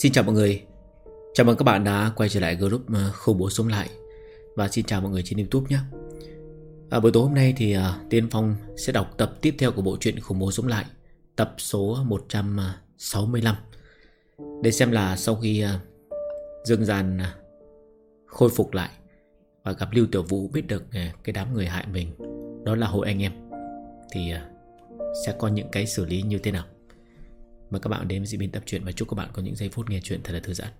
Xin chào mọi người. Chào mừng các bạn đã quay trở lại group Khủng Bố Sống Lại. Và xin chào mọi người trên YouTube nhé. Buổi tối hôm nay thì Tiên Phong sẽ đọc tập tiếp theo của bộ truyện Khủng Bố Sống Lại, tập số 165. Để xem là sau khi Dương Gian khôi phục lại và gặp Lưu Tiểu Vũ, biết được cái đám người hại mình đó là hội anh em, thì sẽ có những cái xử lý như thế nào. Mời các bạn đến với diễn biến tập truyện và chúc các bạn có những giây phút nghe chuyện thật là thư giãn.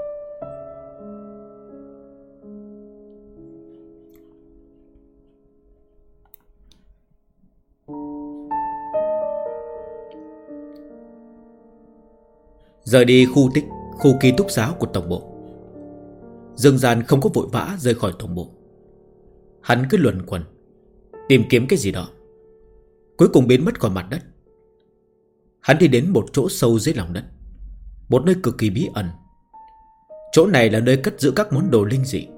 Rời đi khu ký túc xá của tổng bộ, Dương Gian không có vội vã rời khỏi tổng bộ. Hắn cứ luẩn quẩn tìm kiếm cái gì đó, cuối cùng biến mất khỏi mặt đất. Hắn đi đến một chỗ sâu dưới lòng đất, một nơi cực kỳ bí ẩn. Chỗ này là nơi cất giữ các món đồ linh dị.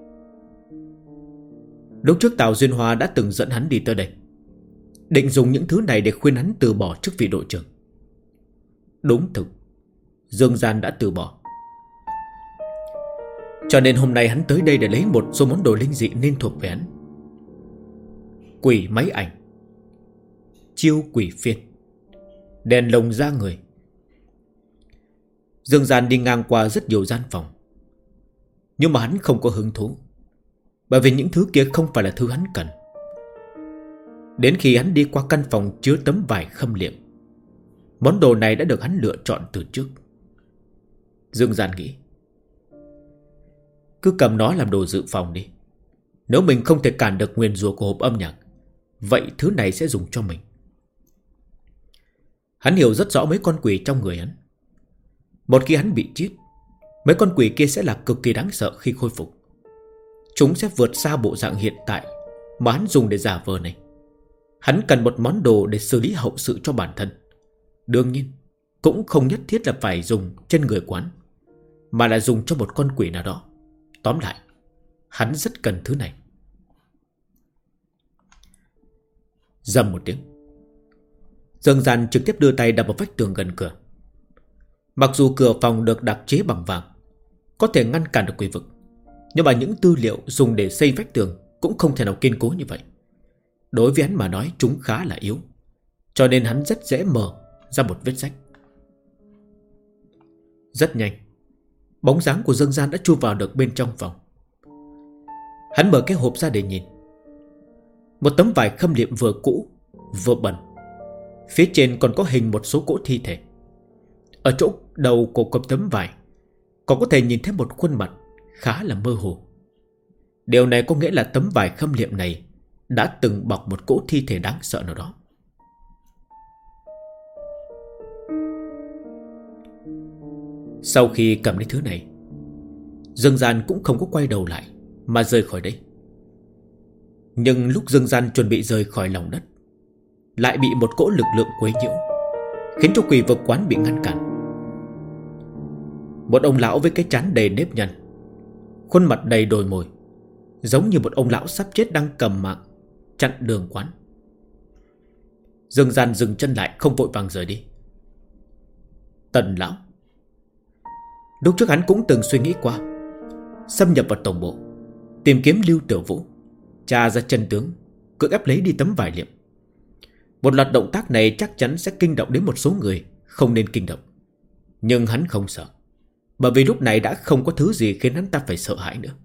Lúc trước Tào Duyên Hoa đã từng dẫn hắn đi tới đây, định dùng những thứ này để khuyên hắn từ bỏ chức vị đội trưởng. Đúng thực, Dương Gian đã từ bỏ. Cho nên hôm nay hắn tới đây để lấy một số món đồ linh dị nên thuộc về hắn. Quỷ máy ảnh, chiêu quỷ phiên, đèn lồng da người. Dương Gian đi ngang qua rất nhiều gian phòng, nhưng mà hắn không có hứng thú, bởi vì những thứ kia không phải là thứ hắn cần. Đến khi hắn đi qua căn phòng chứa tấm vải khâm liệm, món đồ này đã được hắn lựa chọn từ trước. Dương Gian nghĩ, cứ cầm nó làm đồ dự phòng đi. Nếu mình không thể cản được nguyền rủa của hộp âm nhạc, vậy thứ này sẽ dùng cho mình. Hắn hiểu rất rõ mấy con quỷ trong người hắn. Một khi hắn bị giết, mấy con quỷ kia sẽ là cực kỳ đáng sợ khi khôi phục. Chúng sẽ vượt xa bộ dạng hiện tại mà hắn dùng để giả vờ này. Hắn cần một món đồ để xử lý hậu sự cho bản thân. Đương nhiên, cũng không nhất thiết là phải dùng trên người quán, mà là dùng cho một con quỷ nào đó. Tóm lại, hắn rất cần thứ này. Rầm một tiếng, Dương Gian trực tiếp đưa tay đập vào vách tường gần cửa. Mặc dù cửa phòng được đặc chế bằng vàng, có thể ngăn cản được quỷ vực, nhưng mà những tư liệu dùng để xây vách tường cũng không thể nào kiên cố như vậy. Đối với hắn mà nói, chúng khá là yếu, cho nên hắn rất dễ mở ra một vết rách. Rất nhanh, bóng dáng của Dương Gian đã chui vào được bên trong phòng. Hắn mở cái hộp ra để nhìn. Một tấm vải khâm liệm vừa cũ vừa bẩn, phía trên còn có hình một số cỗ thi thể. Ở chỗ đầu của tấm vải còn có thể nhìn thấy một khuôn mặt khá là mơ hồ. Điều này có nghĩa là tấm vải khâm liệm này đã từng bọc một cỗ thi thể đáng sợ nào đó. Sau khi cầm lấy thứ này, Dương Gian cũng không có quay đầu lại mà rời khỏi đây. Nhưng lúc Dương Gian chuẩn bị rời khỏi lòng đất, lại bị một cỗ lực lượng quấy nhiễu, khiến cho quỷ vực quán bị ngăn cản. Một ông lão với cái trán đầy nếp nhăn, khuôn mặt đầy đồi mồi, giống như một ông lão sắp chết đang cầm mạng chặn đường quán. Dương Gian dừng chân lại, không vội vàng rời đi. Tần lão. Lúc trước hắn cũng từng suy nghĩ qua xâm nhập vào tổng bộ, tìm kiếm Lưu Tiểu Vũ, tra ra chân tướng, cưỡng ép lấy đi tấm vải liệm. Một loạt động tác này chắc chắn sẽ kinh động đến một số người không nên kinh động. Nhưng hắn không sợ, bởi vì lúc này đã không có thứ gì khiến hắn ta phải sợ hãi nữa.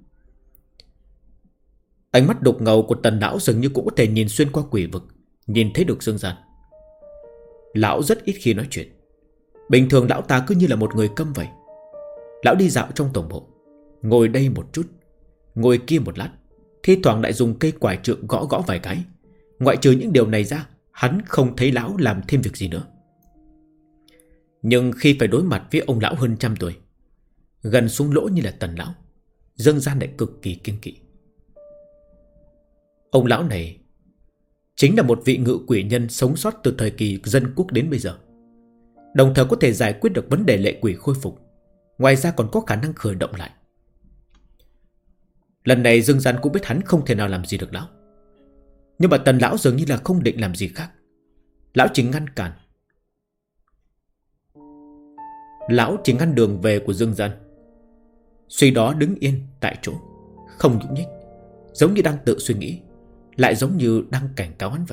Ánh mắt đục ngầu của Tần lão dường như cũng có thể nhìn xuyên qua quỷ vực, nhìn thấy được Dương Gian. Lão rất ít khi nói chuyện. Bình thường lão ta cứ như là một người câm vậy. Lão đi dạo trong tổng bộ, ngồi đây một chút, ngồi kia một lát, thi thoảng lại dùng cây quải trượng gõ gõ vài cái. Ngoại trừ những điều này ra, hắn không thấy lão làm thêm việc gì nữa. Nhưng khi phải đối mặt với ông lão hơn 100 tuổi, gần xuống lỗ như là Tần lão, Dương Gian lại cực kỳ kiêng kỵ. Ông lão này chính là một vị ngự quỷ nhân sống sót từ thời kỳ dân quốc đến bây giờ, đồng thời có thể giải quyết được vấn đề lệ quỷ khôi phục, ngoài ra còn có khả năng khởi động lại. Lần này Dương Gian cũng biết hắn không thể nào làm gì được lão, nhưng mà Tần lão dường như là không định làm gì khác. Lão chỉ ngăn cản. Lão chỉ ngăn đường về của Dương Gian. Suy đó đứng yên tại chỗ, không nhúc nhích, giống như đang tự suy nghĩ, lại giống như đang cảnh cáo hắn vậy.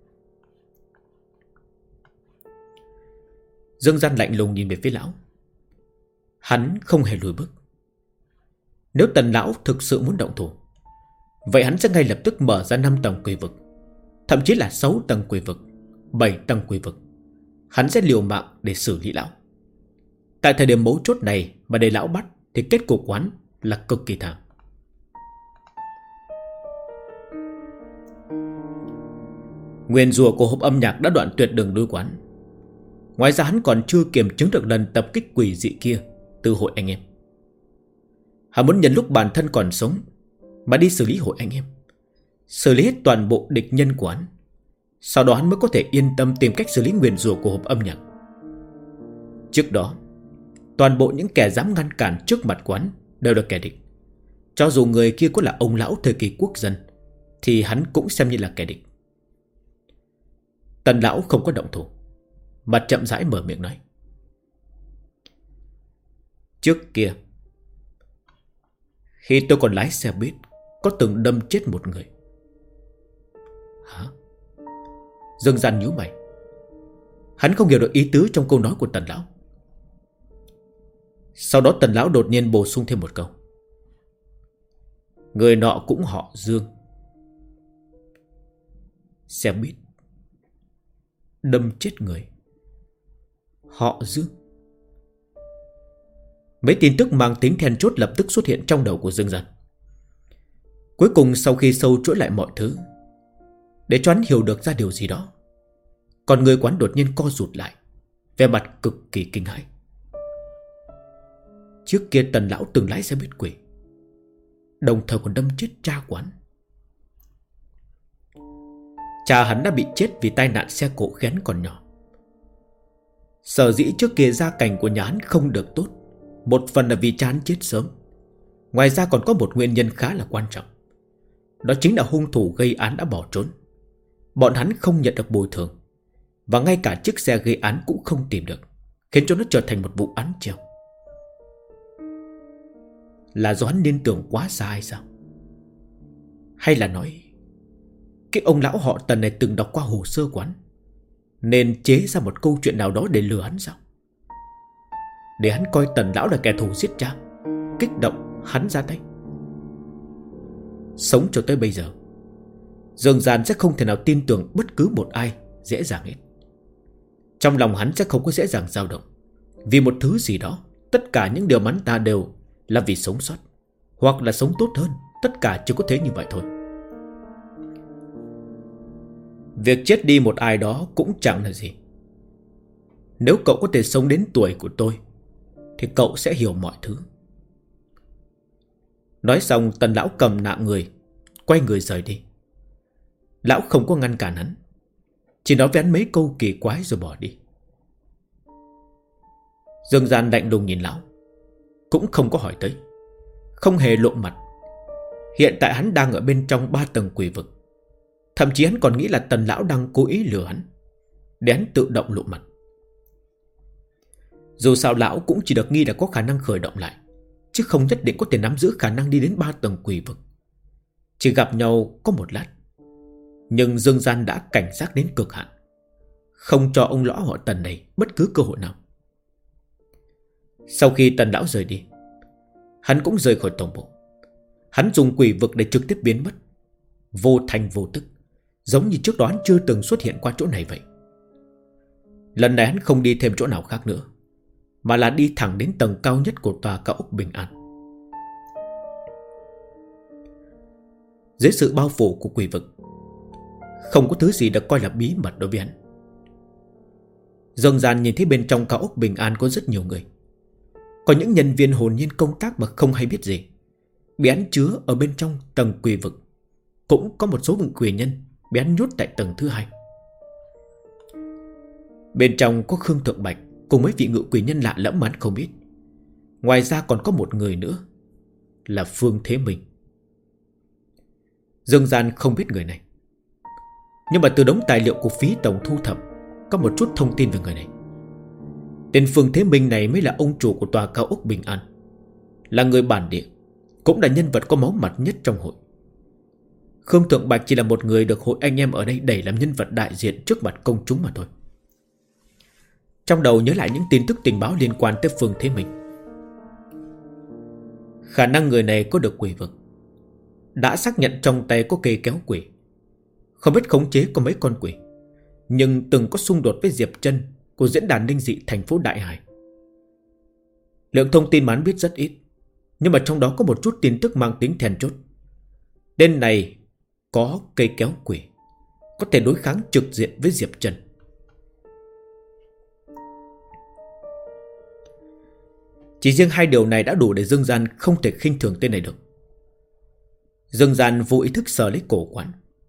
Dương Gian lạnh lùng nhìn về phía lão. Hắn không hề lùi bước. Nếu Tần lão thực sự muốn động thủ, vậy hắn sẽ ngay lập tức mở ra 5 tầng quỷ vực, thậm chí là 6 tầng quỷ vực, 7 tầng quỷ vực. Hắn sẽ liều mạng để xử lý lão. Tại thời điểm mấu chốt này mà để lão bắt, thì kết cục quán là cực kỳ thảm. Nguyên rùa của hộp âm nhạc đã đoạn tuyệt đường lui quán. Ngoài ra hắn còn chưa kiểm chứng được lần tập kích quỷ dị kia từ hội anh em. Hắn muốn nhân lúc bản thân còn sống mà đi xử lý hội anh em, xử lý hết toàn bộ địch nhân của hắn. Sau đó hắn mới có thể yên tâm tìm cách xử lý nguyền rủa của hộp âm nhạc. Trước đó, toàn bộ những kẻ dám ngăn cản trước mặt quán đều là kẻ địch. Cho dù người kia có là ông lão thời kỳ quốc dân, thì hắn cũng xem như là kẻ địch. Tần lão không có động thủ, mà chậm rãi mở miệng nói. Trước kia, khi tôi còn lái xe buýt, có từng đâm chết một người. Hả? Dương Gian nhíu mày. Hắn không hiểu được ý tứ trong câu nói của Tần lão. Sau đó Tần lão đột nhiên bổ sung thêm một câu. Người nọ cũng họ Dương. Xe buýt đâm chết người, họ Dương. Mấy tin tức mang tính then chốt lập tức xuất hiện trong đầu của Dương Gian. Cuối cùng sau khi sâu chuỗi lại mọi thứ, để cho hắn hiểu được ra điều gì đó, còn người quán đột nhiên co rụt lại, vẻ mặt cực kỳ kinh hãi. Trước kia Tần lão từng lái xe buýt quỷ, đồng thời còn đâm chết cha quán. Cha hắn đã bị chết vì tai nạn xe cộ khi hắn còn nhỏ. Sở dĩ trước kia gia cảnh của nhà hắn không được tốt, một phần là vì cha hắn chết sớm. Ngoài ra còn có một nguyên nhân khá là quan trọng. Đó chính là hung thủ gây án đã bỏ trốn. Bọn hắn không nhận được bồi thường, và ngay cả chiếc xe gây án cũng không tìm được, khiến cho nó trở thành một vụ án treo. Là do hắn liên tưởng quá xa hay sao? Hay là nói cái ông lão họ Tần này từng đọc qua hồ sơ quán, nên chế ra một câu chuyện nào đó để lừa hắn sao? Để hắn coi Tần lão là kẻ thù giết cha, kích động hắn ra tay. Sống cho tới bây giờ, Dương Gian sẽ không thể nào tin tưởng bất cứ một ai dễ dàng hết. Trong lòng hắn sẽ không có dễ dàng dao động. Vì một thứ gì đó, tất cả những điều hắn ta đều là vì sống sót, hoặc là sống tốt hơn. Tất cả chỉ có thế như vậy thôi. Việc chết đi một ai đó cũng chẳng là gì. Nếu cậu có thể sống đến tuổi của tôi, thì cậu sẽ hiểu mọi thứ. Nói xong Tần lão cầm nạng người, quay người rời đi. Lão không có ngăn cản hắn, chỉ nói với hắn mấy câu kỳ quái rồi bỏ đi. Dương Gian lạnh lùng nhìn lão, cũng không có hỏi tới, không hề lộ mặt. Hiện tại hắn đang ở bên trong 3 tầng quỷ vực. Thậm chí hắn còn nghĩ là Tần lão đang cố ý lừa hắn, để hắn tự động lộ mặt. Dù sao lão cũng chỉ được nghi là có khả năng khởi động lại, chứ không nhất định có thể nắm giữ khả năng đi đến 3 tầng quỷ vực. Chỉ gặp nhau có một lát, nhưng Dương Gian đã cảnh giác đến cực hạn, không cho ông lão họ Tần này bất cứ cơ hội nào. Sau khi Tần lão rời đi, hắn cũng rời khỏi tổng bộ. Hắn dùng quỷ vực để trực tiếp biến mất, vô thành vô tức, giống như trước đó hắn chưa từng xuất hiện qua chỗ này vậy. Lần này hắn không đi thêm chỗ nào khác nữa, mà là đi thẳng đến tầng cao nhất của tòa cao ốc Bình An. Dưới sự bao phủ của quỷ vực, không có thứ gì được coi là bí mật đối với hắn. Dương Gian nhìn thấy bên trong cao ốc Bình An có rất nhiều người. Có những nhân viên hồn nhiên công tác mà không hay biết gì, bị hắn chứa ở bên trong tầng quỷ vực. Cũng có một số quỷ nhân bị hắn nhốt tại tầng thứ 2. Bên trong có Khương Thượng Bạch cùng mấy vị ngự quỷ nhân lạ lẫm mà hắn không biết. Ngoài ra còn có một người nữa, là Phương Thế Minh. Dương Gian không biết người này, nhưng mà từ đống tài liệu của phí tổng thu thập có một chút thông tin về người này. Tên Phương Thế Minh này mới là ông chủ của tòa cao ốc Bình An, là người bản địa, cũng là nhân vật có máu mặt nhất trong hội. Khương Thượng Bạch chỉ là một người được hội anh em ở đây đẩy làm nhân vật đại diện trước mặt công chúng mà thôi. Trong đầu nhớ lại những tin tức tình báo liên quan tới Phương Thế Minh. Khả năng người này có được quỷ vực, đã xác nhận trong tay có cây kéo quỷ, không biết khống chế có mấy con quỷ, nhưng từng có xung đột với Diệp Trân của diễn đàn linh dị thành phố Đại Hải. Lượng thông tin mà hắn biết rất ít, nhưng mà trong đó có một chút tin tức mang tính then chốt. Tên này có cây kéo quỷ, có thể đối kháng trực diện với Diệp Trân. Chỉ riêng hai điều này đã đủ để Dương Gian không thể khinh thường tên này được. Dương Gian vô ý thức sờ lấy cổ quán.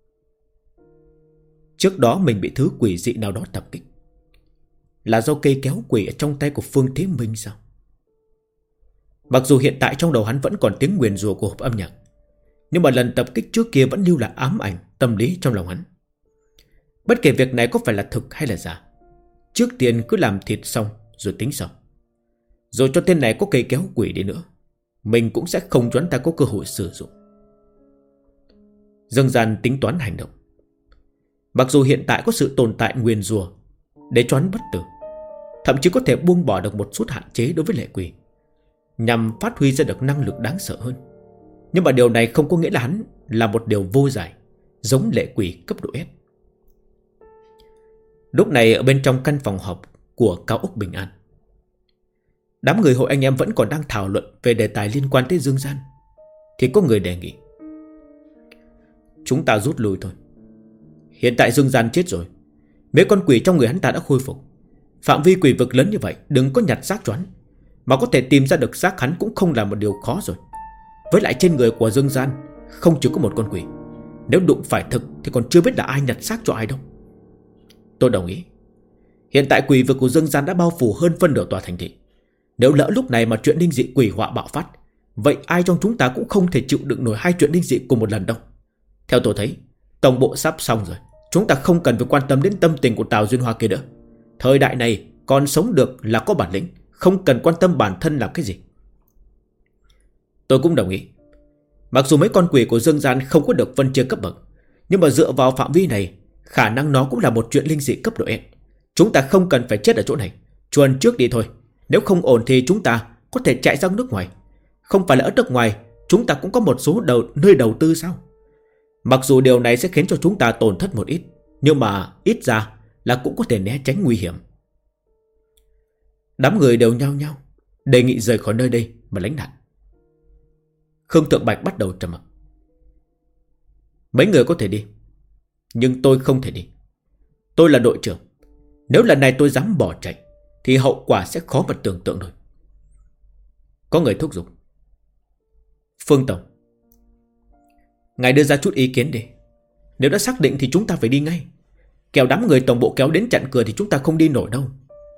Trước đó mình bị thứ quỷ dị nào đó tập kích, là do cây kéo quỷ ở trong tay của Phương Thế Minh sao? Mặc dù hiện tại trong đầu hắn vẫn còn tiếng nguyền rủa của hộp âm nhạc, nhưng mà lần tập kích trước kia vẫn lưu lại ám ảnh tâm lý trong lòng hắn. Bất kể việc này có phải là thực hay là giả, trước tiên cứ làm thịt xong rồi tính sau. Rồi cho tên này có cây kéo quỷ đi nữa, mình cũng sẽ không cho hắn ta có cơ hội sử dụng. Dương Gian tính toán hành động. Mặc dù hiện tại có sự tồn tại nguyền rủa để cho hắn bất tử, thậm chí có thể buông bỏ được một chút hạn chế đối với lệ quỷ, nhằm phát huy ra được năng lực đáng sợ hơn. Nhưng mà điều này không có nghĩa là hắn là một điều vô giải, giống lệ quỷ cấp độ S. Lúc này ở bên trong căn phòng họp của cao ốc Bình An, đám người hội anh em vẫn còn đang thảo luận về đề tài liên quan tới Dương Gian, thì có người đề nghị: chúng ta rút lui thôi. Hiện tại Dương Gian chết rồi, mấy con quỷ trong người hắn ta đã khôi phục. Phạm vi quỷ vực lớn như vậy, đừng có nhặt xác cho hắn, mà có thể tìm ra được xác hắn cũng không là một điều khó rồi. Với lại trên người của Dương Gian không chỉ có một con quỷ, nếu đụng phải thực thì còn chưa biết là ai nhặt xác cho ai đâu. Tôi đồng ý. Hiện tại quỷ vực của Dương Gian đã bao phủ hơn phân nửa tòa thành thị. Nếu lỡ lúc này mà chuyện linh dị quỷ họa bạo phát, vậy ai trong chúng ta cũng không thể chịu đựng nổi hai chuyện linh dị cùng một lần đâu. Theo tôi thấy, tổng bộ sắp xong rồi, chúng ta không cần phải quan tâm đến tâm tình của Tào Duyên Hoa kia nữa. Thời đại này còn sống được là có bản lĩnh, không cần quan tâm bản thân làm cái gì. Tôi cũng đồng ý. Mặc dù mấy con quỷ của Dương Gian không có được phân chia cấp bậc, nhưng mà dựa vào phạm vi này, khả năng nó cũng là một chuyện linh dị cấp độ S. Chúng ta không cần phải chết ở chỗ này, chuồn trước đi thôi. Nếu không ổn thì chúng ta có thể chạy ra nước ngoài. Không phải là ở nước ngoài chúng ta cũng có một số nơi đầu tư sao? Mặc dù điều này sẽ khiến cho chúng ta tổn thất một ít, nhưng mà ít ra là cũng có thể né tránh nguy hiểm. Đám người đều nhao nhao đề nghị rời khỏi nơi đây mà lánh nạn. Khương Thượng Bạch bắt đầu trầm mặc. Mấy người có thể đi, nhưng tôi không thể đi. Tôi là đội trưởng, nếu lần này tôi dám bỏ chạy thì hậu quả sẽ khó mà tưởng tượng nổi. Có người thúc giục: Phương Tổng, ngài đưa ra chút ý kiến đi. Nếu đã xác định thì chúng ta phải đi ngay, kẻo đám người tổng bộ kéo đến chặn cửa thì chúng ta không đi nổi đâu.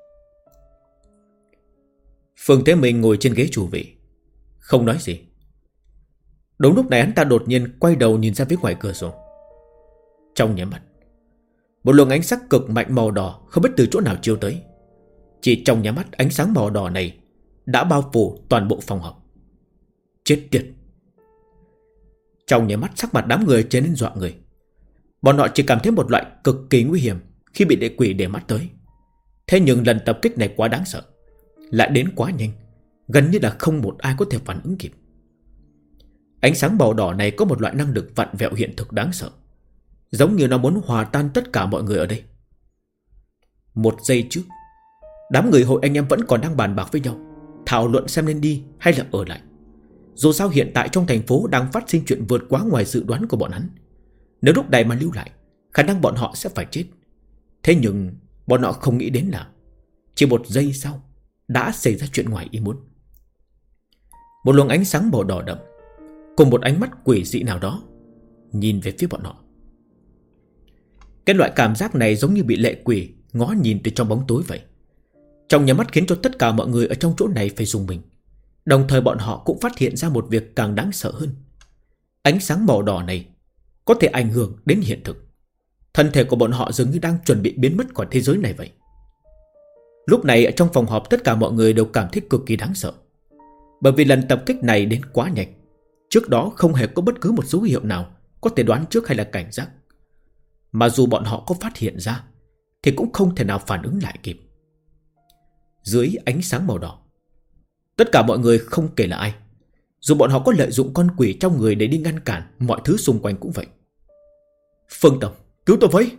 Phương Thế Minh ngồi trên ghế chủ vị, không nói gì. Đúng lúc này hắn ta đột nhiên quay đầu nhìn ra phía ngoài cửa sổ. Trong nháy mắt, một luồng ánh sắc cực mạnh màu đỏ không biết từ chỗ nào chiếu tới. Chỉ trong nháy mắt, ánh sáng màu đỏ này đã bao phủ toàn bộ phòng họp. Chết tiệt! Trong nháy mắt, sắc mặt đám người trở nên dọa người. Bọn họ chỉ cảm thấy một loại cực kỳ nguy hiểm khi bị lệ quỷ để mắt tới. Thế nhưng lần tập kích này quá đáng sợ, lại đến quá nhanh, gần như là không một ai có thể phản ứng kịp. Ánh sáng màu đỏ này có một loại năng lực vặn vẹo hiện thực đáng sợ, giống như nó muốn hòa tan tất cả mọi người ở đây. Một giây trước, đám người hội anh em vẫn còn đang bàn bạc với nhau, thảo luận xem nên đi hay là ở lại. Dù sao hiện tại trong thành phố đang phát sinh chuyện vượt quá ngoài dự đoán của bọn hắn. Nếu lúc này mà lưu lại, khả năng bọn họ sẽ phải chết. Thế nhưng bọn họ không nghĩ đến là chỉ một giây sau đã xảy ra chuyện ngoài ý muốn. Một luồng ánh sáng màu đỏ đậm cùng một ánh mắt quỷ dị nào đó nhìn về phía bọn họ. Cái loại cảm giác này giống như bị lệ quỷ ngó nhìn từ trong bóng tối vậy. Trong nhà mắt khiến cho tất cả mọi người ở trong chỗ này phải rùng mình. Đồng thời bọn họ cũng phát hiện ra một việc càng đáng sợ hơn. Ánh sáng màu đỏ này có thể ảnh hưởng đến hiện thực. Thân thể của bọn họ dường như đang chuẩn bị biến mất khỏi thế giới này vậy. Lúc này ở trong phòng họp tất cả mọi người đều cảm thấy cực kỳ đáng sợ. Bởi vì lần tập kích này đến quá nhanh. Trước đó không hề có bất cứ một dấu hiệu nào có thể đoán trước hay là cảnh giác. Mà dù bọn họ có phát hiện ra thì cũng không thể nào phản ứng lại kịp. Dưới ánh sáng màu đỏ, tất cả mọi người không kể là ai, dù bọn họ có lợi dụng con quỷ trong người để đi ngăn cản, mọi thứ xung quanh cũng vậy. Phương Tổng, cứu tôi với!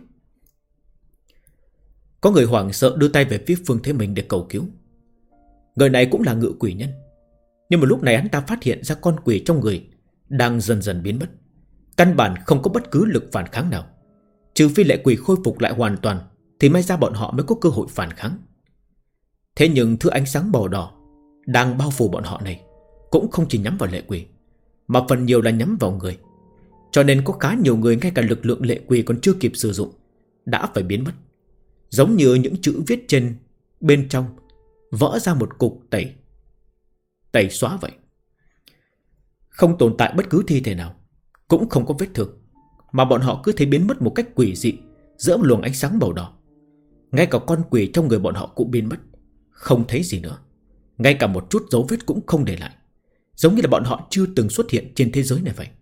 Có người hoảng sợ đưa tay về phía Phương Thế Minh để cầu cứu. Người này cũng là ngự quỷ nhân, nhưng mà lúc này hắn ta phát hiện ra con quỷ trong người đang dần dần biến mất. Căn bản không có bất cứ lực phản kháng nào. Trừ phi lệ quỷ khôi phục lại hoàn toàn thì may ra bọn họ mới có cơ hội phản kháng. Thế nhưng thứ ánh sáng màu đỏ đang bao phủ bọn họ này cũng không chỉ nhắm vào lệ quỷ, mà phần nhiều là nhắm vào người. Cho nên có khá nhiều người ngay cả lực lượng lệ quỷ còn chưa kịp sử dụng đã phải biến mất. Giống như những chữ viết trên bên trong vỡ ra một cục tẩy xóa vậy. Không tồn tại bất cứ thi thể nào, cũng không có vết thương, mà bọn họ cứ thấy biến mất một cách quỷ dị giữa một luồng ánh sáng màu đỏ. Ngay cả con quỷ trong người bọn họ cũng biến mất, không thấy gì nữa. Ngay cả một chút dấu vết cũng không để lại, giống như là bọn họ chưa từng xuất hiện trên thế giới này vậy.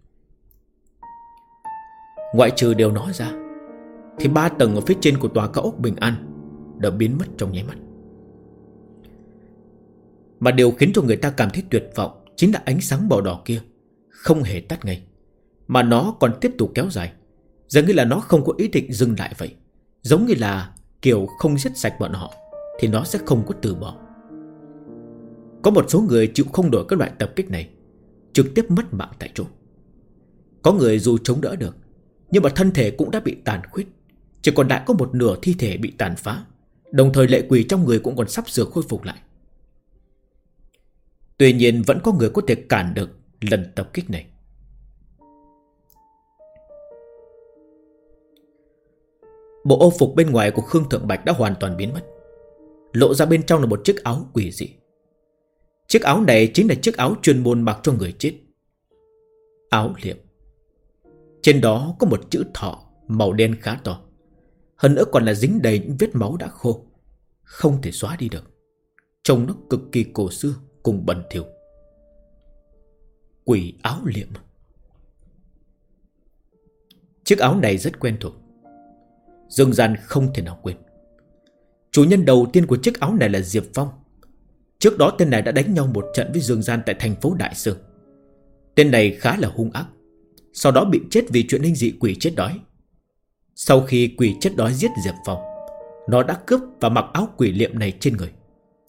Ngoại trừ điều nói ra thì 3 tầng ở phía trên của tòa cao ốc Bình An đã biến mất trong nháy mắt. Mà điều khiến cho người ta cảm thấy tuyệt vọng chính là ánh sáng màu đỏ kia không hề tắt ngay, mà nó còn tiếp tục kéo dài, dường như là nó không có ý định dừng lại vậy. Giống như là kiểu không giết sạch bọn họ thì nó sẽ không có từ bỏ. Có một số người chịu không nổi các loại tập kích này, trực tiếp mất mạng tại chỗ. Có người dù chống đỡ được, nhưng mà thân thể cũng đã bị tàn khuyết, chỉ còn lại có một nửa thi thể bị tàn phá. Đồng thời lệ quỷ trong người cũng còn sắp sửa khôi phục lại. Tuy nhiên vẫn có người có thể cản được lần tập kích này. Bộ ô phục bên ngoài của Khương Thượng Bạch đã hoàn toàn biến mất. Lộ ra bên trong là một chiếc áo quỷ dị. Chiếc áo này chính là chiếc áo chuyên môn mặc cho người chết. Áo liệm. Trên đó có một chữ thọ màu đen khá to. Hơn nữa còn là dính đầy những vết máu đã khô, không thể xóa đi được. Trông nó cực kỳ cổ xưa cùng bẩn thỉu. Quỷ áo liệm. Chiếc áo này rất quen thuộc, Dương Gian không thể nào quên. Chủ nhân đầu tiên của chiếc áo này là Diệp Phong. Trước đó tên này đã đánh nhau một trận với Dương Gian tại thành phố Đại Sương. Tên này khá là hung ác, sau đó bị chết vì chuyện linh dị quỷ chết đói. Sau khi quỷ chết đói giết Diệp Phong, nó đã cướp và mặc áo quỷ liệm này trên người.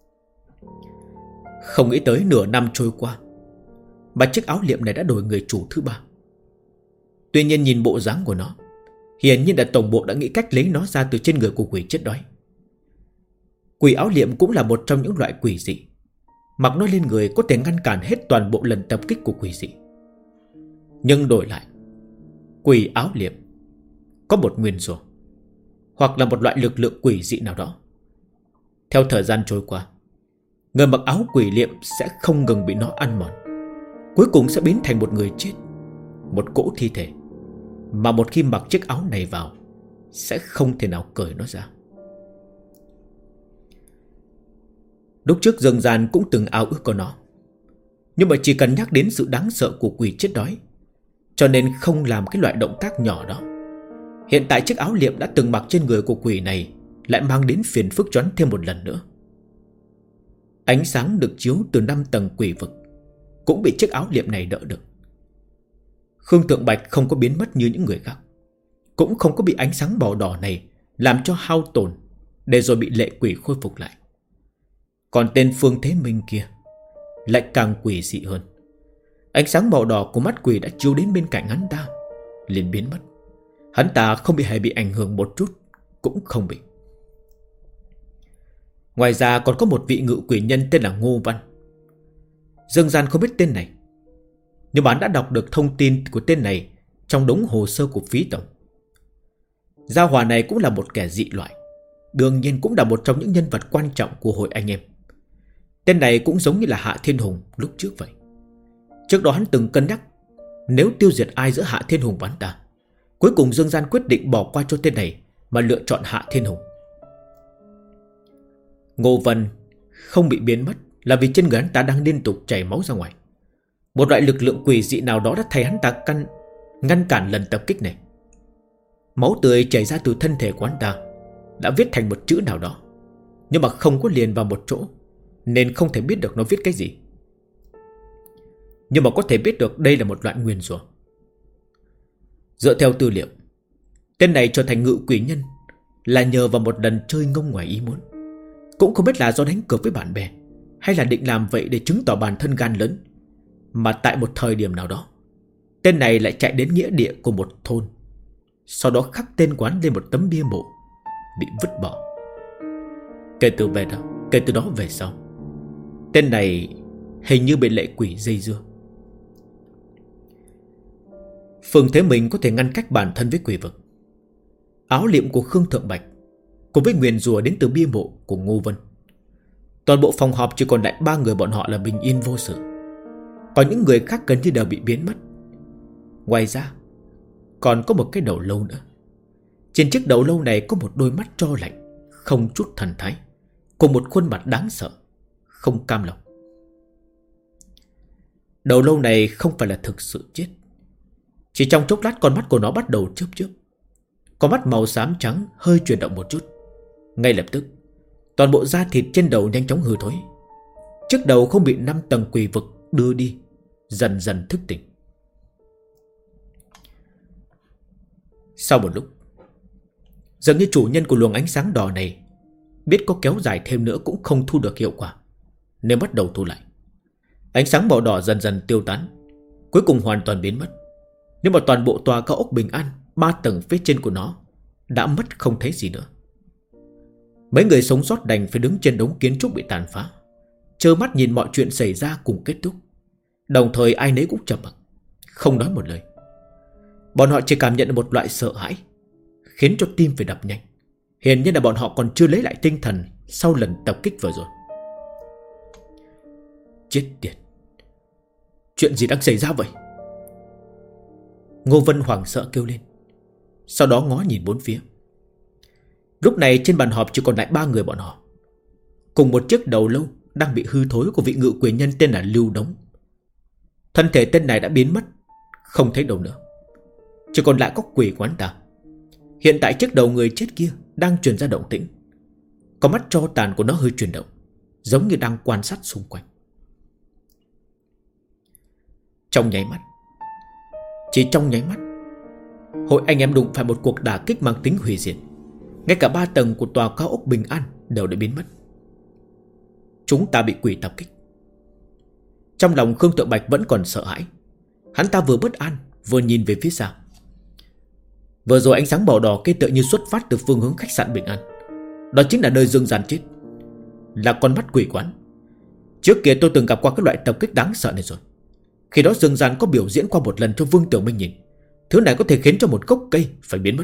Không nghĩ tới nửa năm trôi qua mà chiếc áo liệm này đã đổi người chủ thứ 3. Tuy nhiên nhìn bộ dáng của nó, hiển nhiên là tổng bộ đã nghĩ cách lấy nó ra từ trên người của quỷ chết đói. Quỷ áo liệm cũng là một trong những loại quỷ dị. Mặc nó lên người có thể ngăn cản hết toàn bộ lần tập kích của quỷ dị. Nhưng đổi lại, quỷ áo liệm có một nguyên rủa, hoặc là một loại lực lượng quỷ dị nào đó. Theo thời gian trôi qua, người mặc áo quỷ liệm sẽ không ngừng bị nó ăn mòn, cuối cùng sẽ biến thành một người chết, một cỗ thi thể, mà một khi mặc chiếc áo này vào sẽ không thể nào cởi nó ra. Lúc trước Dương Gian cũng từng ao ước có nó, nhưng mà chỉ cần nhắc đến sự đáng sợ của quỷ chết đói, cho nên không làm cái loại động tác nhỏ đó. Hiện tại chiếc áo liệm đã từng mặc trên người của quỷ này lại mang đến phiền phức cho hắn thêm một lần nữa. Ánh sáng được chiếu từ 5 tầng quỷ vực cũng bị chiếc áo liệm này đỡ được. Khương Thượng Bạch không có biến mất như những người khác, cũng không có bị ánh sáng màu đỏ này làm cho hao tổn, để rồi bị lệ quỷ khôi phục lại. Còn tên Phương Thế Minh kia lại càng quỷ dị hơn. Ánh sáng màu đỏ của mắt quỷ đã chiếu đến bên cạnh hắn ta, liền biến mất. Hắn ta không hề bị ảnh hưởng một chút, cũng không bị. Ngoài ra còn có một vị ngự quỷ nhân tên là Ngô Văn. Dương Gian không biết tên này, nhưng bạn đã đọc được thông tin của tên này trong đống hồ sơ của Phí Tổng. Gia hỏa này cũng là một kẻ dị loại, đương nhiên cũng là một trong những nhân vật quan trọng của hội anh em. Tên này cũng giống như là Hạ Thiên Hùng lúc trước vậy. Trước đó hắn từng cân nhắc nếu tiêu diệt ai giữa Hạ Thiên Hùng và hắn ta. Cuối cùng Dương Gian quyết định bỏ qua cho tên này mà lựa chọn Hạ Thiên Hùng. Ngô Vân không bị biến mất là vì trên người hắn ta đang liên tục chảy máu ra ngoài. Một loại lực lượng quỷ dị nào đó đã thay hắn ta ngăn cản lần tập kích này. Máu tươi chảy ra từ thân thể của hắn ta đã viết thành một chữ nào đó, nhưng mà không có liền vào một chỗ, nên không thể biết được nó viết cái gì. Nhưng mà có thể biết được đây là một loại nguyền rủa. Dựa theo tư liệu, tên này trở thành ngự quỷ nhân là nhờ vào một lần chơi ngông ngoài ý muốn. Cũng không biết là do đánh cược với bạn bè, hay là định làm vậy để chứng tỏ bản thân gan lớn, mà tại một thời điểm nào đó, tên này lại chạy đến nghĩa địa của một thôn, sau đó khắc tên quán lên một tấm bia mộ, bị vứt bỏ. Kể từ đó về sau, tên này hình như bị lệ quỷ dây dưa. Phương Thế Minh có thể ngăn cách bản thân với quỷ vực. Áo liệm của Khương Thượng Bạch cùng với nguyền rủa đến từ bia mộ của Ngô Vân. Toàn bộ phòng họp chỉ còn lại 3 người bọn họ là bình yên vô sự, còn những người khác gần như đều bị biến mất. Ngoài ra còn có một cái đầu lâu nữa. Trên chiếc đầu lâu này có một đôi mắt tro lạnh, không chút thần thái, cùng một khuôn mặt đáng sợ, không cam lòng. Đầu lâu này không phải là thực sự chết. Chỉ trong chốc lát con mắt của nó bắt đầu chớp chớp. Con mắt màu xám trắng hơi chuyển động một chút. Ngay lập tức, toàn bộ da thịt trên đầu nhanh chóng hư thối. Chiếc đầu không bị 5 tầng quỷ vực đưa đi, dần dần thức tỉnh. Sau một lúc, dường như chủ nhân của luồng ánh sáng đỏ này biết có kéo dài thêm nữa cũng không thu được hiệu quả, nên bắt đầu thu lại. Ánh sáng màu đỏ dần dần tiêu tán, cuối cùng hoàn toàn biến mất. Nhưng mà toàn bộ tòa cao ốc Bình An 3 tầng phía trên của nó đã mất không thấy gì nữa. Mấy người sống sót đành phải đứng trên đống kiến trúc bị tàn phá, trơ mắt nhìn mọi chuyện xảy ra cùng kết thúc. Đồng thời ai nấy cũng trầm mặc, không nói một lời. Bọn họ chỉ cảm nhận được một loại sợ hãi, khiến cho tim phải đập nhanh. Hiển nhiên là bọn họ còn chưa lấy lại tinh thần sau lần tập kích vừa rồi. Chết tiệt, chuyện gì đang xảy ra vậy? Ngô Vân hoảng sợ kêu lên, sau đó ngó nhìn bốn phía. Lúc này trên bàn họp chỉ còn lại 3 người bọn họ, cùng một chiếc đầu lâu đang bị hư thối của vị ngự quỷ nhân tên là Lưu Đống. Thân thể tên này đã biến mất, không thấy đâu nữa, chỉ còn lại có quỷ quán ta. Hiện tại chiếc đầu người chết kia đang truyền ra động tĩnh. Có mắt tro tàn của nó hơi chuyển động, giống như đang quan sát xung quanh. Trong nháy mắt, chỉ trong nháy mắt, hội anh em đụng phải một cuộc đả kích mang tính hủy diệt. Ngay cả 3 tầng của tòa cao ốc Bình An đều đã biến mất. Chúng ta bị quỷ tập kích. Trong lòng Khương Thượng Bạch vẫn còn sợ hãi. Hắn ta vừa bất an vừa nhìn về phía xa. Vừa rồi ánh sáng màu đỏ kia tựa như xuất phát từ phương hướng khách sạn Bình An. Đó chính là nơi Dương Gian chết, là con mắt quỷ quán. Trước kia tôi từng gặp qua cái loại tập kích đáng sợ này rồi. Khi đó Dương Gian có biểu diễn qua một lần cho Vương Tiểu Minh nhìn. Thứ này có thể khiến cho một gốc cây phải biến mất.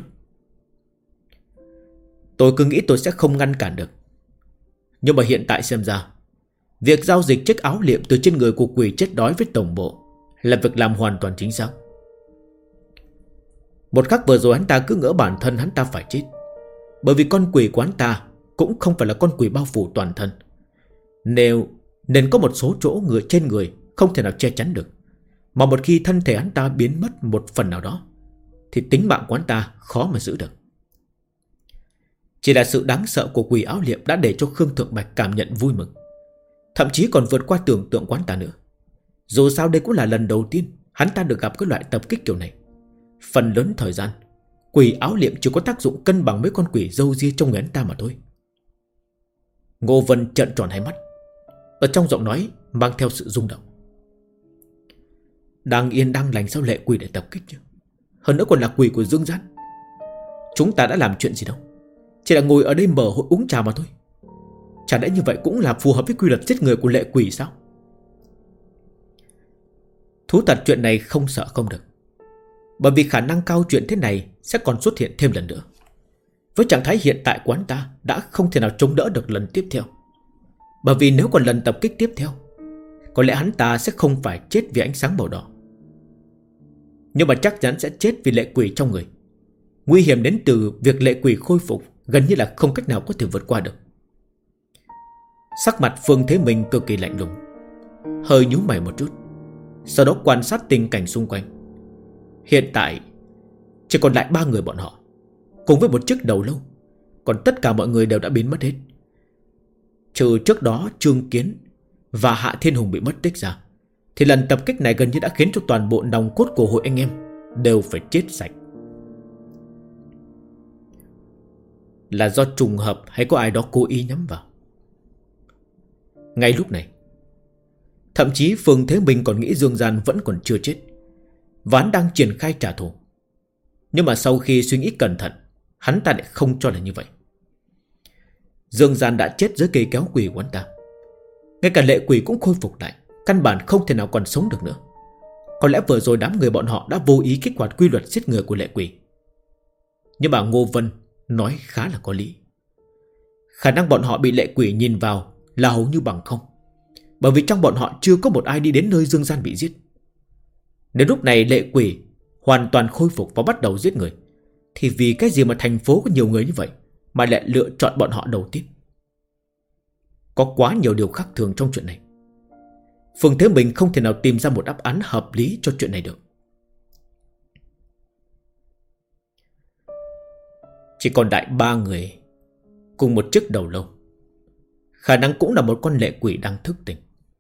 Tôi cứ nghĩ tôi sẽ không ngăn cản được, nhưng mà hiện tại xem ra, việc giao dịch chiếc áo liệm từ trên người của quỷ chết đói với tổng bộ là việc làm hoàn toàn chính xác. Một khắc vừa rồi hắn ta cứ ngỡ bản thân hắn ta phải chết, bởi vì con quỷ của hắn ta cũng không phải là con quỷ bao phủ toàn thân, nên có một số chỗ trên người không thể nào che chắn được. Mà một khi thân thể hắn ta biến mất một phần nào đó, thì tính mạng của hắn ta khó mà giữ được. Chỉ là sự đáng sợ của quỷ áo liệm đã để cho Khương Thượng Bạch cảm nhận vui mừng, thậm chí còn vượt qua tưởng tượng của hắn ta nữa. Dù sao đây cũng là lần đầu tiên hắn ta được gặp cái loại tập kích kiểu này. Phần lớn thời gian, quỷ áo liệm chỉ có tác dụng cân bằng mấy con quỷ râu ria trong người hắn ta mà thôi. Ngô Vân trợn tròn hai mắt, ở trong giọng nói mang theo sự rung động. Đang yên đang lành sao lệ quỷ để tập kích chứ? Hơn nữa còn là quỷ của Dương Gian. Chúng ta đã làm chuyện gì đâu, chỉ là ngồi ở đây mở hội uống trà mà thôi. Chả lẽ như vậy cũng là phù hợp với quy luật giết người của lệ quỷ sao? Thú thật chuyện này không sợ không được, bởi vì khả năng cao chuyện thế này sẽ còn xuất hiện thêm lần nữa. Với trạng thái hiện tại của hắn ta đã không thể nào chống đỡ được lần tiếp theo. Bởi vì nếu còn lần tập kích tiếp theo, có lẽ hắn ta sẽ không phải chết vì ánh sáng màu đỏ, nhưng mà chắc chắn sẽ chết vì lệ quỷ trong người. Nguy hiểm đến từ việc lệ quỷ khôi phục gần như là không cách nào có thể vượt qua được. Sắc mặt Phương Thế Minh cực kỳ lạnh lùng, hơi nhíu mày một chút, sau đó quan sát tình cảnh xung quanh. Hiện tại chỉ còn lại 3 người bọn họ, cùng với một chiếc đầu lâu. Còn tất cả mọi người đều đã biến mất hết, trừ trước đó Trương Kiến và Hạ Thiên Hùng bị mất tích ra, thì lần tập kích này gần như đã khiến cho toàn bộ nòng cốt của hội anh em đều phải chết sạch. Là do trùng hợp hay có ai đó cố ý nhắm vào? Ngay lúc này, thậm chí Phương Thế Minh còn nghĩ Dương Gian vẫn còn chưa chết, Ván đang triển khai trả thù. Nhưng mà sau khi suy nghĩ cẩn thận, hắn ta lại không cho là như vậy. Dương Gian đã chết dưới cây kéo quỷ của hắn ta. Ngay cả lệ quỷ cũng khôi phục lại, căn bản không thể nào còn sống được nữa. Có lẽ vừa rồi đám người bọn họ đã vô ý kích hoạt quy luật giết người của lệ quỷ. Nhưng mà Ngô Vân nói khá là có lý. Khả năng bọn họ bị lệ quỷ nhìn vào là hầu như bằng không, bởi vì trong bọn họ chưa có một ai đi đến nơi Dương Gian bị giết. Nếu lúc này lệ quỷ hoàn toàn khôi phục và bắt đầu giết người, thì vì cái gì mà thành phố có nhiều người như vậy mà lại lựa chọn bọn họ đầu tiên? Có quá nhiều điều khác thường trong chuyện này. Phương Thế Minh không thể nào tìm ra một đáp án hợp lý cho chuyện này được. Chỉ còn lại 3 người cùng một chiếc đầu lâu, khả năng cũng là một con lệ quỷ đang thức tỉnh.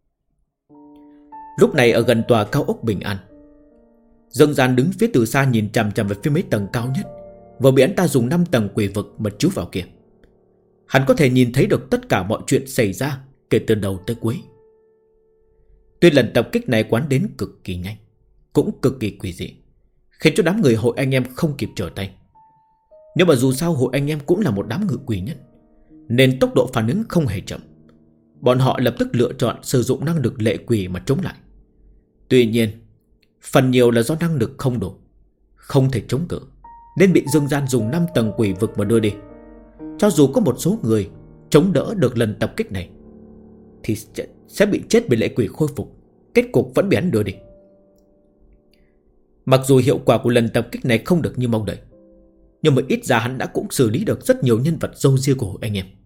Lúc này ở gần tòa cao ốc Bình An, Dương Gian đứng phía từ xa nhìn chằm chằm về phía mấy tầng cao nhất vừa bị hắn ta dùng 5 tầng quỷ vực mà chiếu vào kia. Hắn có thể nhìn thấy được tất cả mọi chuyện xảy ra kể từ đầu tới cuối. Tuy lần tập kích này quán đến cực kỳ nhanh, cũng cực kỳ quỷ dị, khiến cho đám người hội anh em không kịp trở tay. Nhưng mà dù sao hội anh em cũng là một đám ngự quỷ nhân, nên tốc độ phản ứng không hề chậm. Bọn họ lập tức lựa chọn sử dụng năng lực lệ quỷ mà chống lại. Tuy nhiên, phần nhiều là do năng lực không đủ, không thể chống cự, nên bị Dương Gian dùng 5 tầng quỷ vực mà đưa đi. Cho dù có một số người chống đỡ được lần tập kích này, thì sẽ bị chết bởi lệ quỷ khôi phục. Kết cục vẫn bị hắn đưa đi. Mặc dù hiệu quả của lần tập kích này không được như mong đợi, nhưng mà ít ra hắn đã cũng xử lý được rất nhiều nhân vật râu ria của hội anh em.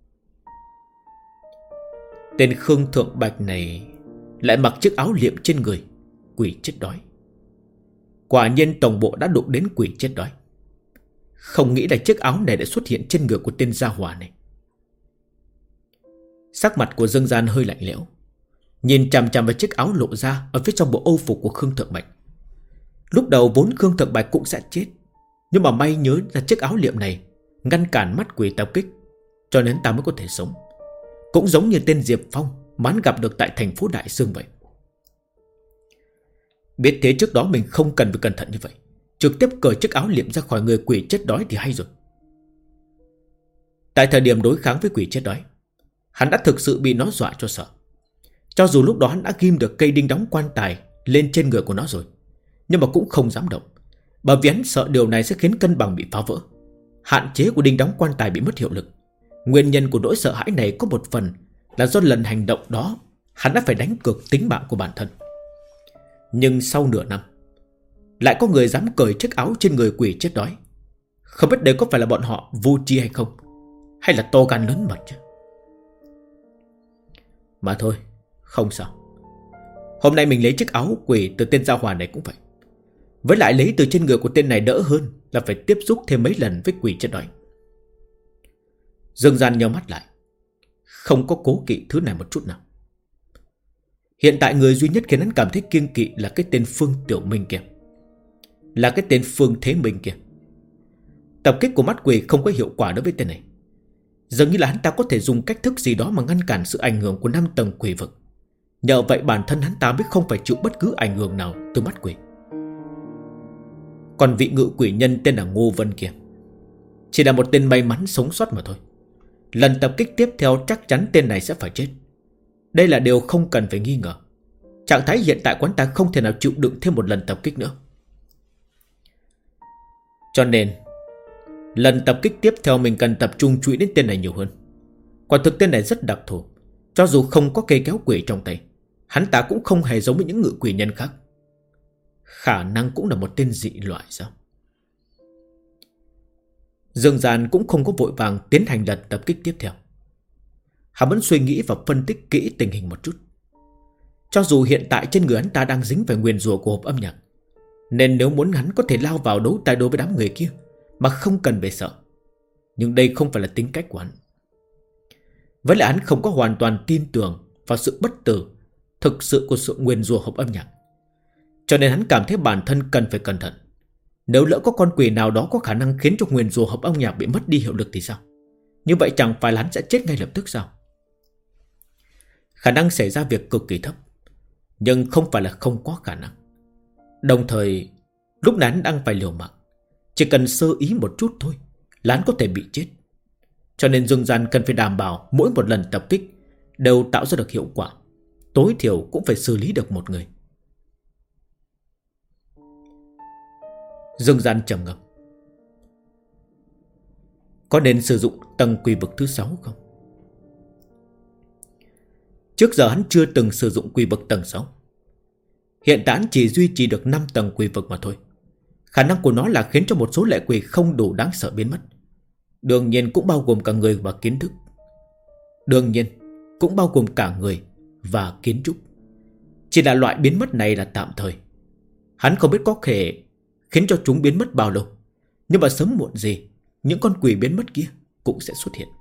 Tên Khương Thượng Bạch này lại mặc chiếc áo liệm trên người, quỷ chết đói. Quả nhiên tổng bộ đã đụng đến quỷ chết đói. Không nghĩ là chiếc áo này đã xuất hiện trên người của tên gia hỏa này. Sắc mặt của Dương Gian hơi lạnh lẽo, nhìn chằm chằm vào chiếc áo lộ ra ở phía trong bộ âu phục của Khương Thượng Bạch. Lúc đầu vốn Khương Thượng Bạch cũng sẽ chết, nhưng mà may nhớ là chiếc áo liệm này ngăn cản mắt quỷ tập kích, cho nên ta mới có thể sống. Cũng giống như tên Diệp Phong mà hắn gặp được tại thành phố Đại Sương vậy. Biết thế trước đó mình không cần phải cẩn thận như vậy, trực tiếp cởi chiếc áo liệm ra khỏi người quỷ chết đói thì hay rồi. Tại thời điểm đối kháng với quỷ chết đói, hắn đã thực sự bị nó dọa cho sợ. Cho dù lúc đó hắn đã ghim được cây đinh đóng quan tài lên trên người của nó rồi, nhưng mà cũng không dám động, bởi vì hắn sợ điều này sẽ khiến cân bằng bị phá vỡ. Hạn chế của đinh đóng quan tài bị mất hiệu lực. Nguyên nhân của nỗi sợ hãi này có một phần là do lần hành động đó hắn đã phải đánh cược tính mạng của bản thân. Nhưng sau nửa năm, lại có người dám cởi chiếc áo trên người quỷ chết đói. Không biết đây có phải là bọn họ vô tri hay không, hay là to gan lớn mật chứ. Mà thôi, không sao. Hôm nay mình lấy chiếc áo quỷ từ tên gia hỏa này cũng vậy. Với lại lấy từ trên người của tên này đỡ hơn là phải tiếp xúc thêm mấy lần với quỷ chết đói. Dương Gian nheo mắt lại, không có cố kỵ thứ này một chút nào. Hiện tại người duy nhất khiến hắn cảm thấy kiêng kỵ là cái tên Phương Tiểu Minh kia, là cái tên Phương Thế Minh kia. Tập kích của mắt quỷ không có hiệu quả đối với tên này. Dường như là hắn ta có thể dùng cách thức gì đó mà ngăn cản sự ảnh hưởng của 5 tầng quỷ vực. Nhờ vậy bản thân hắn ta mới không phải chịu bất cứ ảnh hưởng nào từ mắt quỷ. Còn vị ngự quỷ nhân tên là Ngô Vân kia chỉ là một tên may mắn sống sót mà thôi. Lần tập kích tiếp theo chắc chắn tên này sẽ phải chết. Đây là điều không cần phải nghi ngờ. Trạng thái hiện tại quán ta không thể nào chịu đựng thêm một lần tập kích nữa. Cho nên lần tập kích tiếp theo mình cần tập trung chú ý đến tên này nhiều hơn. Quả thực tên này rất đặc thù. Cho dù không có cây kéo quỷ trong tay, hắn ta cũng không hề giống với những ngự quỷ nhân khác. Khả năng cũng là một tên dị loại sao? Dương Gian cũng không có vội vàng tiến hành lần tập kích tiếp theo. hắn vẫn suy nghĩ và phân tích kỹ tình hình một chút. Cho dù hiện tại trên người hắn ta đang dính phải nguyền rủa của hộp âm nhạc, nên nếu muốn hắn có thể lao vào đấu tay đối với đám người kia mà không cần phải sợ. Nhưng đây không phải là tính cách của hắn. Với lại hắn không có hoàn toàn tin tưởng vào sự bất tử thực sự của sự nguyền rủa hộp âm nhạc. Cho nên hắn cảm thấy bản thân cần phải cẩn thận. Nếu lỡ có con quỷ nào đó có khả năng khiến cho nguyền rủa hộp âm nhạc bị mất đi hiệu lực thì sao? Như vậy chẳng phải là hắn sẽ chết ngay lập tức sao? Khả năng xảy ra việc cực kỳ thấp, nhưng không phải là không có khả năng. Đồng thời lúc này hắn đang phải liều mạng. Chỉ cần sơ ý một chút thôi là hắn có thể bị chết. Cho nên Dương Gian cần phải đảm bảo mỗi một lần tập kích đều tạo ra được hiệu quả. Tối thiểu cũng phải xử lý được một người. Dương Gian trầm ngâm. Có nên sử dụng tầng quỷ vực thứ 6 không? Trước giờ hắn chưa từng sử dụng quỷ vực tầng 6. Hiện tại hắn chỉ duy trì được 5 tầng quỷ vực mà thôi. Khả năng của nó là khiến cho một số lệ quỷ không đủ đáng sợ biến mất. Đương nhiên cũng bao gồm cả người và kiến thức. Đương nhiên cũng bao gồm cả người và kiến trúc. Chỉ là loại biến mất này là tạm thời. Hắn không biết có thể khiến cho chúng biến mất bao lâu, nhưng mà sớm muộn gì những con quỷ biến mất kia cũng sẽ xuất hiện.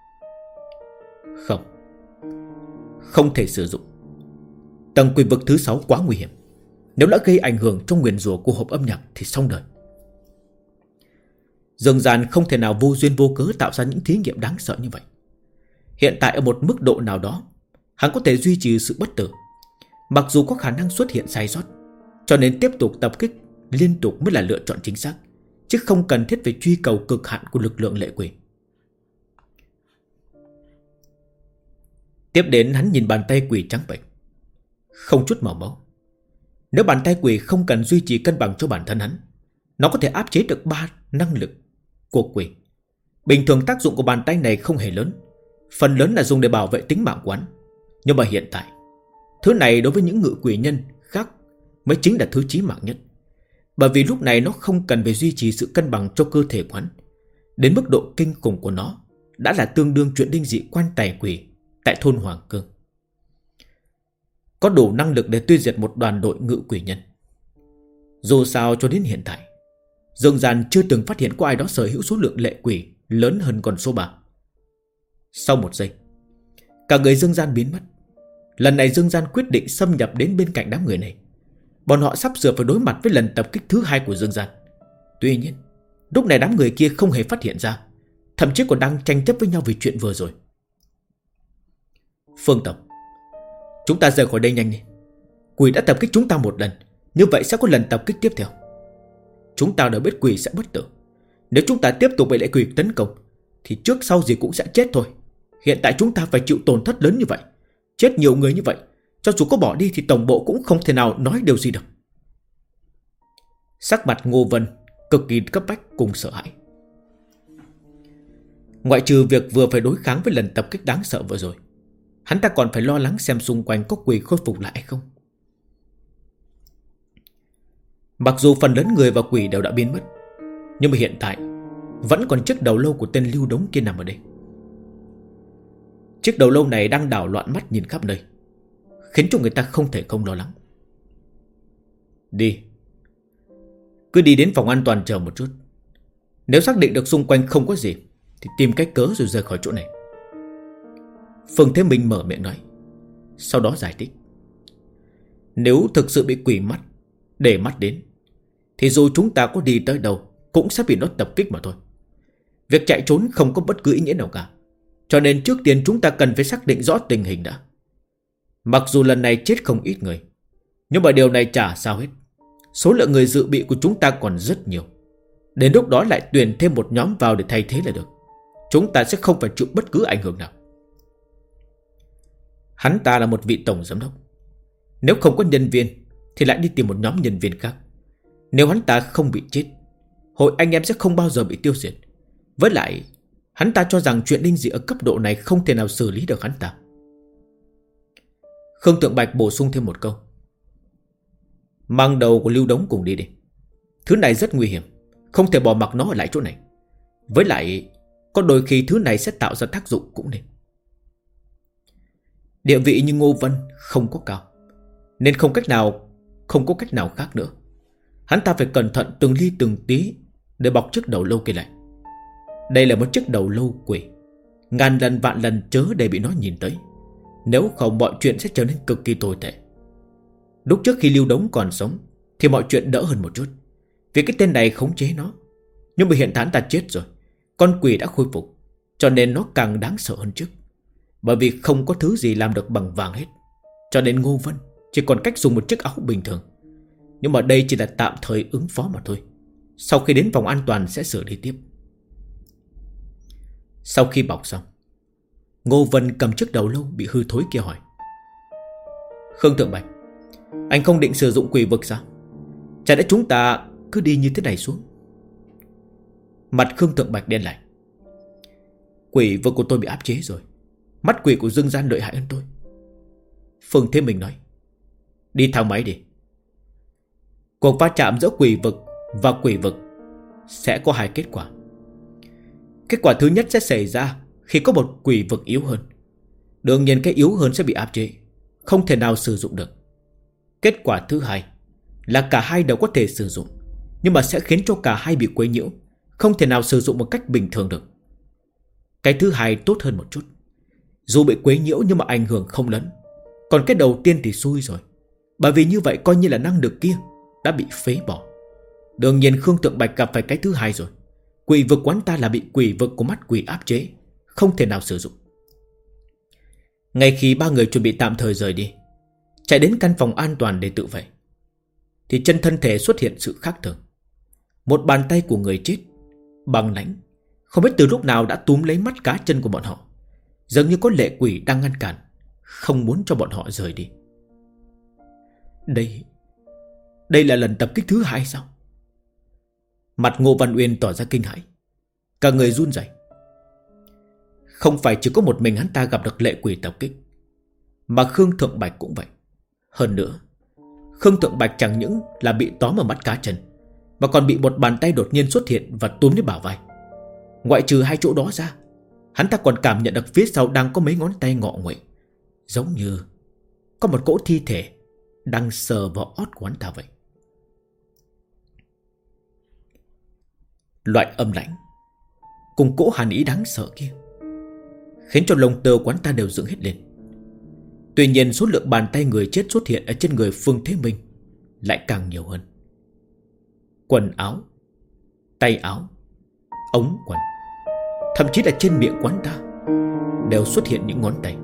Không thể sử dụng. Tầng quỷ vực thứ 6 quá nguy hiểm. Nếu đã gây ảnh hưởng trong nguyền rủa của hộp âm nhạc thì xong đời. Dương Gian không thể nào vô duyên vô cớ tạo ra những thí nghiệm đáng sợ như vậy. Hiện tại ở một mức độ nào đó, hắn có thể duy trì sự bất tử, mặc dù có khả năng xuất hiện sai sót. Cho nên tiếp tục tập kích liên tục mới là lựa chọn chính xác, chứ không cần thiết phải truy cầu cực hạn của lực lượng lệ quỷ. Tiếp đến hắn nhìn bàn tay quỷ trắng bệch, không chút màu máu. Nếu bàn tay quỷ không cần duy trì cân bằng cho bản thân hắn, nó có thể áp chế được 3 năng lực của quỷ. Bình thường tác dụng của bàn tay này không hề lớn, phần lớn là dùng để bảo vệ tính mạng của hắn. Nhưng mà hiện tại, thứ này đối với những ngự quỷ nhân khác mới chính là thứ chí mạng nhất. Bởi vì lúc này nó không cần phải duy trì sự cân bằng cho cơ thể của hắn. Đến mức độ kinh khủng của nó đã là tương đương chuyện đinh dị quan tài quỷ tại thôn Hoàng Cương. Có đủ năng lực để tiêu diệt một đoàn đội ngự quỷ nhân. Dù sao cho đến hiện tại, Dương Gian chưa từng phát hiện có ai đó sở hữu số lượng lệ quỷ lớn hơn con số 3. Sau một giây, cả người Dương Gian biến mất. Lần này Dương Gian quyết định xâm nhập đến bên cạnh đám người này. Bọn họ sắp sửa phải đối mặt với lần tập kích thứ 2 của Dương Gian. Tuy nhiên, lúc này đám người kia không hề phát hiện ra, thậm chí còn đang tranh chấp với nhau vì chuyện vừa rồi. Phương Tổng, chúng ta rời khỏi đây nhanh đi. Quỷ đã tập kích chúng ta một lần, như vậy sẽ có lần tập kích tiếp theo. Chúng ta đã biết quỷ sẽ bất tử. Nếu chúng ta tiếp tục bị lệ quỷ tấn công thì trước sau gì cũng sẽ chết thôi. Hiện tại chúng ta phải chịu tổn thất lớn như vậy, chết nhiều người như vậy, cho dù có bỏ đi thì tổng bộ cũng không thể nào nói điều gì được. Sắc mặt Ngô Vân cực kỳ cấp bách cùng sợ hãi. Ngoại trừ việc vừa phải đối kháng với lần tập kích đáng sợ vừa rồi, hắn ta còn phải lo lắng xem xung quanh có quỷ khôi phục lại hay không. Mặc dù phần lớn người và quỷ đều đã biến mất, nhưng mà hiện tại vẫn còn chiếc đầu lâu của tên Lưu Đống kia nằm ở đây. Chiếc đầu lâu này đang đảo loạn mắt nhìn khắp nơi, khiến cho người ta không thể không lo lắng. Đi. Cứ đi đến phòng an toàn chờ một chút. Nếu xác định được xung quanh không có gì thì tìm cách cớ rồi rời khỏi chỗ này. Phương Thế Minh mở miệng nói, sau đó giải thích. Nếu thực sự bị quỷ mắt để mắt đến thì dù chúng ta có đi tới đâu cũng sẽ bị nó tập kích mà thôi. Việc chạy trốn không có bất cứ ý nghĩa nào cả. Cho nên trước tiên chúng ta cần phải xác định rõ tình hình đã. Mặc dù lần này chết không ít người, nhưng mà điều này chả sao hết. Số lượng người dự bị của chúng ta còn rất nhiều. Đến lúc đó lại tuyển thêm một nhóm vào để thay thế là được. Chúng ta sẽ không phải chịu bất cứ ảnh hưởng nào. Hắn ta là một vị tổng giám đốc. Nếu không có nhân viên thì lại đi tìm một nhóm nhân viên khác. Nếu hắn ta không bị chết, hội anh em sẽ không bao giờ bị tiêu diệt. Với lại hắn ta cho rằng chuyện linh dị ở cấp độ này không thể nào xử lý được hắn ta. Khương Tượng Bạch bổ sung thêm một câu. Mang đầu của Lưu Đống cùng đi đi. Thứ này rất nguy hiểm, không thể bỏ mặc nó ở lại chỗ này. Với lại có đôi khi thứ này sẽ tạo ra tác dụng cũng nên. Địa vị như Ngô Vân không có cao, nên không có cách nào khác nữa. Hắn ta phải cẩn thận từng ly từng tí để bọc chiếc đầu lâu kia lại. Đây là một chiếc đầu lâu quỷ, ngàn lần vạn lần chớ để bị nó nhìn tới, nếu không mọi chuyện sẽ trở nên cực kỳ tồi tệ. Lúc trước khi Lưu Đống còn sống thì mọi chuyện đỡ hơn một chút, vì cái tên này khống chế nó. Nhưng mà hiện tại hắn ta chết rồi, con quỷ đã khôi phục, cho nên nó càng đáng sợ hơn trước. Bởi vì không có thứ gì làm được bằng vàng hết, cho nên Ngô Vân chỉ còn cách dùng một chiếc áo bình thường. Nhưng mà đây chỉ là tạm thời ứng phó mà thôi. Sau khi đến vòng an toàn sẽ xử lý tiếp. Sau khi bọc xong, Ngô Vân cầm chiếc đầu lâu bị hư thối kia hỏi: Khương Thượng Bạch, anh không định sử dụng quỷ vực sao? Chả lẽ chúng ta cứ đi như thế này xuống? Mặt Khương Thượng Bạch đen lại: Quỷ vực của tôi bị áp chế rồi, mắt quỷ của Dương Gian lợi hại hơn tôi. Phương Thế Minh nói: Đi thang máy đi. Cuộc va chạm giữa quỷ vực và quỷ vực sẽ có hai kết quả. Kết quả thứ nhất sẽ xảy ra khi có một quỷ vực yếu hơn. Đương nhiên cái yếu hơn sẽ bị áp chế, không thể nào sử dụng được. Kết quả thứ hai là cả hai đều có thể sử dụng, nhưng mà sẽ khiến cho cả hai bị quấy nhiễu, không thể nào sử dụng một cách bình thường được. Cái thứ hai tốt hơn một chút, dù bị quấy nhiễu nhưng mà ảnh hưởng không lớn. Còn cái đầu tiên thì xui rồi, bởi vì như vậy coi như là năng lực kia đã bị phế bỏ. Đương nhiên Khương Thượng Bạch gặp phải cái thứ hai rồi. Quỷ vực quán ta là bị quỷ vực của mắt quỷ áp chế, không thể nào sử dụng. Ngay khi ba người chuẩn bị tạm thời rời đi, chạy đến căn phòng an toàn để tự vệ, thì chân thân thể xuất hiện sự khác thường. Một bàn tay của người chết băng lãnh, không biết từ lúc nào đã túm lấy mắt cá chân của bọn họ, dường như có lệ quỷ đang ngăn cản, không muốn cho bọn họ rời đi. Đây là lần tập kích thứ hai sao? Mặt Ngô Văn Uyên tỏ ra kinh hãi, cả người run rẩy. Không phải chỉ có một mình hắn ta gặp được lệ quỷ tập kích, mà Khương Thượng Bạch cũng vậy. Hơn nữa, Khương Thượng Bạch chẳng những là bị tóm ở mắt cá chân, mà còn bị một bàn tay đột nhiên xuất hiện và túm lấy bả vai. Ngoại trừ hai chỗ đó ra, hắn ta còn cảm nhận được phía sau đang có mấy ngón tay ngọ nguậy, giống như có một cỗ thi thể đang sờ vào ót của hắn ta vậy. Loại âm lãnh cùng cỗ hàn ý đáng sợ kia khiến cho lông tơ của hắn ta đều dựng hết lên. Tuy nhiên số lượng bàn tay người chết xuất hiện ở trên người Phương Thế Minh lại càng nhiều hơn. Quần áo, tay áo, ống quần, thậm chí là trên miệng quán ta đều xuất hiện những ngón tay.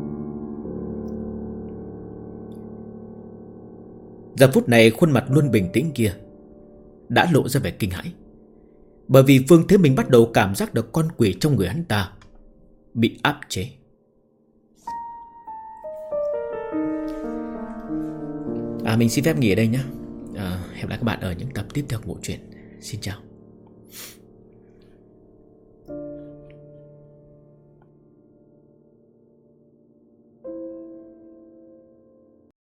Giờ phút này khuôn mặt luôn bình tĩnh kia đã lộ ra vẻ kinh hãi, bởi vì Phương Thế Minh bắt đầu cảm giác được con quỷ trong người hắn ta bị áp chế. Mình xin phép nghỉ ở đây nhé. Hẹn gặp lại các bạn ở những tập tiếp theo của bộ truyện. Xin chào.